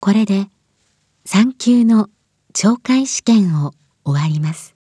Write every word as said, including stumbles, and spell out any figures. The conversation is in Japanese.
これでさん級の懲戒試験を終わります。